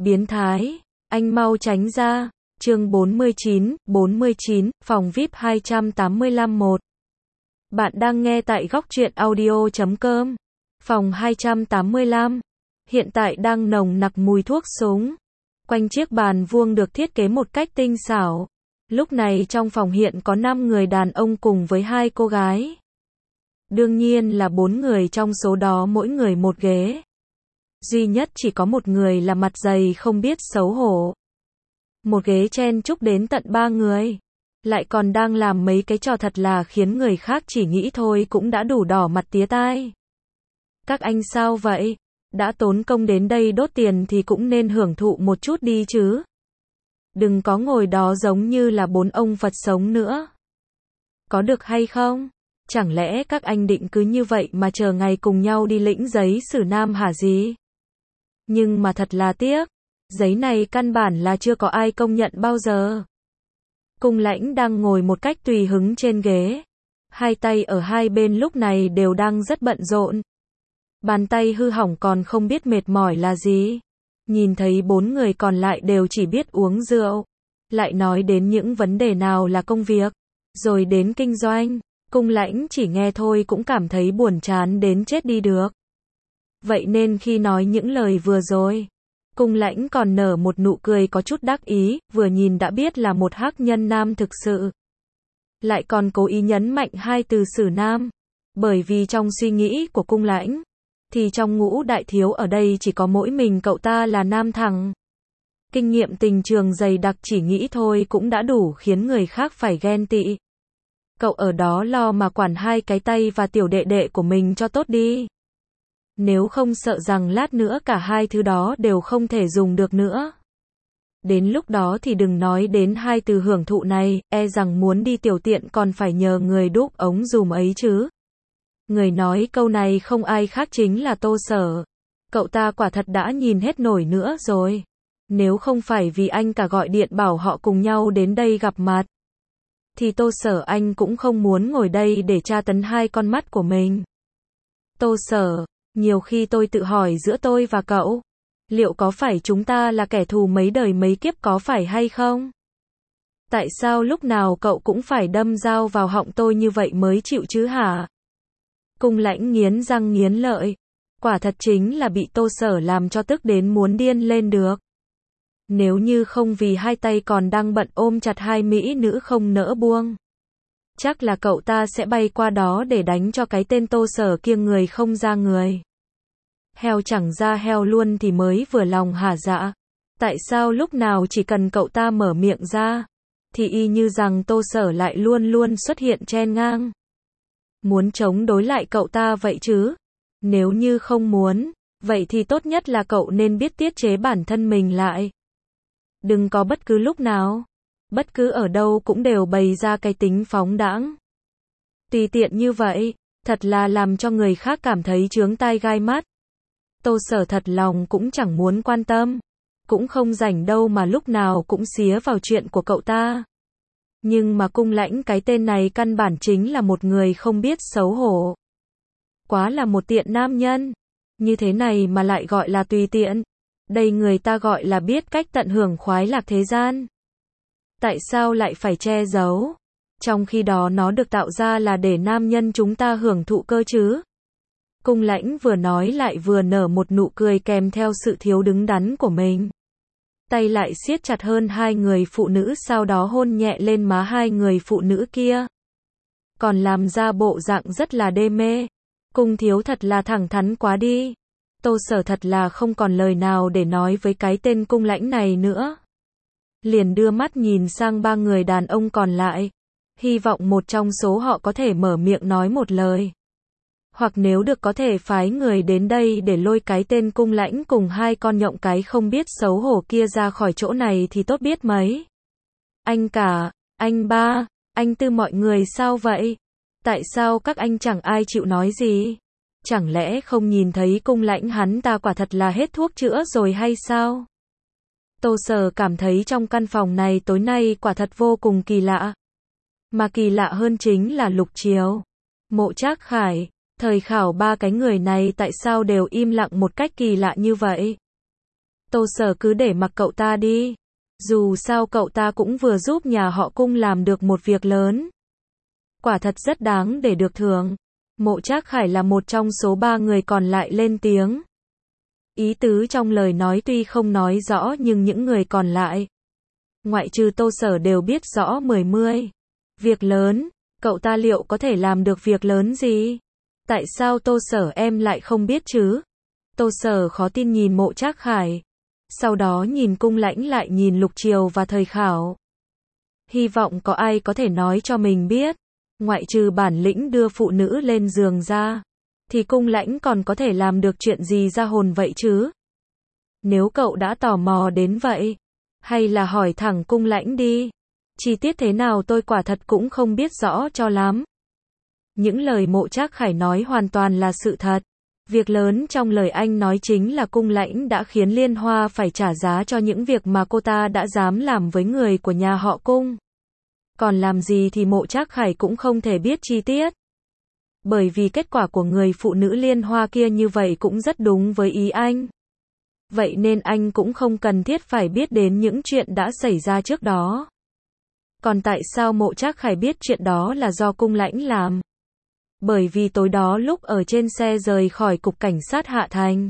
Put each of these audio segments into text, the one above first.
Biến thái, anh mau tránh ra. Chương 49, phòng VIP 285-1. Bạn đang nghe tại góc truyện audio.com. Phòng 285. Hiện tại đang nồng nặc mùi thuốc súng. Quanh chiếc bàn vuông được thiết kế một cách tinh xảo. Lúc này trong phòng hiện có 5 người đàn ông cùng với 2 cô gái. Đương nhiên là 4 người trong số đó mỗi người một ghế. Duy nhất chỉ có một người là mặt dày không biết xấu hổ. Một ghế chen chúc đến tận 3 người. Lại còn đang làm mấy cái trò thật là khiến người khác chỉ nghĩ thôi cũng đã đủ đỏ mặt tía tai. Các anh sao vậy? Đã tốn công đến đây đốt tiền thì cũng nên hưởng thụ một chút đi chứ. Đừng có ngồi đó giống như là 4 ông Phật sống nữa. Có được hay không? Chẳng lẽ các anh định cứ như vậy mà chờ ngày cùng nhau đi lĩnh giấy xử nam hả gì? Nhưng mà thật là tiếc. Giấy này căn bản là chưa có ai công nhận bao giờ. Cung Lãnh đang ngồi một cách tùy hứng trên ghế. Hai tay ở hai bên lúc này đều đang rất bận rộn. Bàn tay hư hỏng còn không biết mệt mỏi là gì. Nhìn thấy 4 người còn lại đều chỉ biết uống rượu. Lại nói đến những vấn đề nào là công việc. Rồi đến kinh doanh. Cung Lãnh chỉ nghe thôi cũng cảm thấy buồn chán đến chết đi được. Vậy nên khi nói những lời vừa rồi, Cung Lãnh còn nở một nụ cười có chút đắc ý, vừa nhìn đã biết là một hắc nhân nam thực sự. Lại còn cố ý nhấn mạnh 2 từ xử nam. Bởi vì trong suy nghĩ của Cung Lãnh, thì trong ngũ đại thiếu ở đây chỉ có mỗi mình cậu ta là nam thằng. Kinh nghiệm tình trường dày đặc chỉ nghĩ thôi cũng đã đủ khiến người khác phải ghen tị. Cậu ở đó lo mà quản 2 cái tay và tiểu đệ đệ của mình cho tốt đi. Nếu không sợ rằng lát nữa cả 2 thứ đó đều không thể dùng được nữa. Đến lúc đó thì đừng nói đến 2 từ hưởng thụ này, e rằng muốn đi tiểu tiện còn phải nhờ người đúc ống dùm ấy chứ. Người nói câu này không ai khác chính là Tô Sở. Cậu ta quả thật đã nhìn hết nổi nữa rồi. Nếu không phải vì anh cả gọi điện bảo họ cùng nhau đến đây gặp mặt, thì Tô Sở anh cũng không muốn ngồi đây để tra tấn 2 con mắt của mình. Tô Sở, nhiều khi tôi tự hỏi giữa tôi và cậu, liệu có phải chúng ta là kẻ thù mấy đời mấy kiếp có phải hay không? Tại sao lúc nào cậu cũng phải đâm dao vào họng tôi như vậy mới chịu chứ hả? Cung Lãnh nghiến răng nghiến lợi. Quả thật chính là bị Tô Sở làm cho tức đến muốn điên lên được. Nếu như không vì 2 tay còn đang bận ôm chặt 2 mỹ nữ không nỡ buông, chắc là cậu ta sẽ bay qua đó để đánh cho cái tên Tô Sở kia người không ra người. Heo chẳng ra heo luôn thì mới vừa lòng hả dạ. Tại sao lúc nào chỉ cần cậu ta mở miệng ra, thì y như rằng Tô Sở lại luôn luôn xuất hiện chen ngang. Muốn chống đối lại cậu ta vậy chứ? Nếu như không muốn, vậy thì tốt nhất là cậu nên biết tiết chế bản thân mình lại. Đừng có bất cứ lúc nào, bất cứ ở đâu cũng đều bày ra cái tính phóng đãng. Tùy tiện như vậy, thật là làm cho người khác cảm thấy chướng tai gai mắt. Tô Sở thật lòng cũng chẳng muốn quan tâm, cũng không rảnh đâu mà lúc nào cũng xía vào chuyện của cậu ta. Nhưng mà Cung Lãnh cái tên này căn bản chính là một người không biết xấu hổ. Quá là một tiện nam nhân. Như thế này mà lại gọi là tùy tiện. Đây người ta gọi là biết cách tận hưởng khoái lạc thế gian. Tại sao lại phải che giấu? Trong khi đó nó được tạo ra là để nam nhân chúng ta hưởng thụ cơ chứ. Cung Lãnh vừa nói lại vừa nở một nụ cười kèm theo sự thiếu đứng đắn của mình. Tay lại siết chặt hơn 2 người phụ nữ, sau đó hôn nhẹ lên má 2 người phụ nữ kia. Còn làm ra bộ dạng rất là đê mê. Cung thiếu thật là thẳng thắn quá đi. Tô Sở thật là không còn lời nào để nói với cái tên Cung Lãnh này nữa. Liền đưa mắt nhìn sang 3 người đàn ông còn lại. Hy vọng một trong số họ có thể mở miệng nói một lời. Hoặc nếu được có thể phái người đến đây để lôi cái tên Cung Lãnh cùng 2 con nhộng cái không biết xấu hổ kia ra khỏi chỗ này thì tốt biết mấy. Anh cả, anh ba, anh Tư, mọi người sao vậy? Tại sao các anh chẳng ai chịu nói gì? Chẳng lẽ không nhìn thấy Cung Lãnh hắn ta quả thật là hết thuốc chữa rồi hay sao? Tô Sở cảm thấy trong căn phòng này tối nay quả thật vô cùng kỳ lạ. Mà kỳ lạ hơn chính là Lục Chiếu, Mộ Trác Khải, Thời Khảo, 3 cái người này tại sao đều im lặng một cách kỳ lạ như vậy? Tô Sở cứ để mặc cậu ta đi. Dù sao cậu ta cũng vừa giúp nhà họ Cung làm được một việc lớn. Quả thật rất đáng để được thưởng. Mộ Trác Khải là một trong số 3 người còn lại lên tiếng. Ý tứ trong lời nói tuy không nói rõ nhưng những người còn lại, ngoại trừ Tô Sở đều biết rõ mười. Việc lớn, cậu ta liệu có thể làm được việc lớn gì? Tại sao Tô Sở em lại không biết chứ? Tô Sở khó tin nhìn Mộ Trác Khải. Sau đó nhìn Cung Lãnh lại nhìn Lục Triều và Thời Khảo. Hy vọng có ai có thể nói cho mình biết. Ngoại trừ bản lĩnh đưa phụ nữ lên giường ra, thì Cung Lãnh còn có thể làm được chuyện gì ra hồn vậy chứ? Nếu cậu đã tò mò đến vậy, hay là hỏi thẳng Cung Lãnh đi. Chi tiết thế nào tôi quả thật cũng không biết rõ cho lắm. Những lời Mộ Trác Khải nói hoàn toàn là sự thật. Việc lớn trong lời anh nói chính là Cung Lãnh đã khiến Liên Hoa phải trả giá cho những việc mà cô ta đã dám làm với người của nhà họ Cung. Còn làm gì thì Mộ Trác Khải cũng không thể biết chi tiết. Bởi vì kết quả của người phụ nữ Liên Hoa kia như vậy cũng rất đúng với ý anh. Vậy nên anh cũng không cần thiết phải biết đến những chuyện đã xảy ra trước đó. Còn tại sao Mộ Trác Khải biết chuyện đó là do Cung Lãnh làm? Bởi vì tối đó lúc ở trên xe rời khỏi cục cảnh sát Hạ Thành,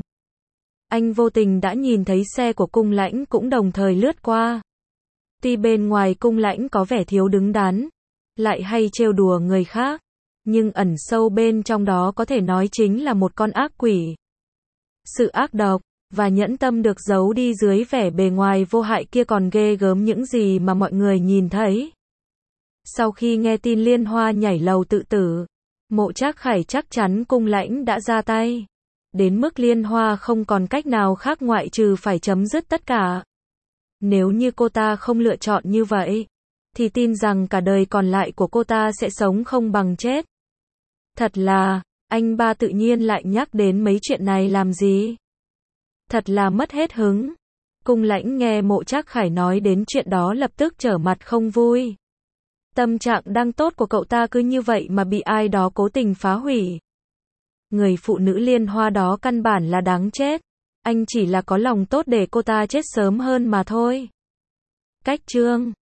anh vô tình đã nhìn thấy xe của Cung Lãnh cũng đồng thời lướt qua. Tuy bên ngoài Cung Lãnh có vẻ thiếu đứng đắn, lại hay trêu đùa người khác, nhưng ẩn sâu bên trong đó có thể nói chính là một con ác quỷ. Sự ác độc và nhẫn tâm được giấu đi dưới vẻ bề ngoài vô hại kia còn ghê gớm những gì mà mọi người nhìn thấy. Sau khi nghe tin Liên Hoa nhảy lầu tự tử, Mộ Trác Khải chắc chắn Cung Lãnh đã ra tay. Đến mức Liên Hoa không còn cách nào khác ngoại trừ phải chấm dứt tất cả. Nếu như cô ta không lựa chọn như vậy, thì tin rằng cả đời còn lại của cô ta sẽ sống không bằng chết. Thật là, anh ba tự nhiên lại nhắc đến mấy chuyện này làm gì? Thật là mất hết hứng. Cung Lãnh nghe Mộ Trác Khải nói đến chuyện đó lập tức trở mặt không vui. Tâm trạng đang tốt của cậu ta cứ như vậy mà bị ai đó cố tình phá hủy. Người phụ nữ Liên Hoa đó căn bản là đáng chết. Anh chỉ là có lòng tốt để cô ta chết sớm hơn mà thôi. Cách chương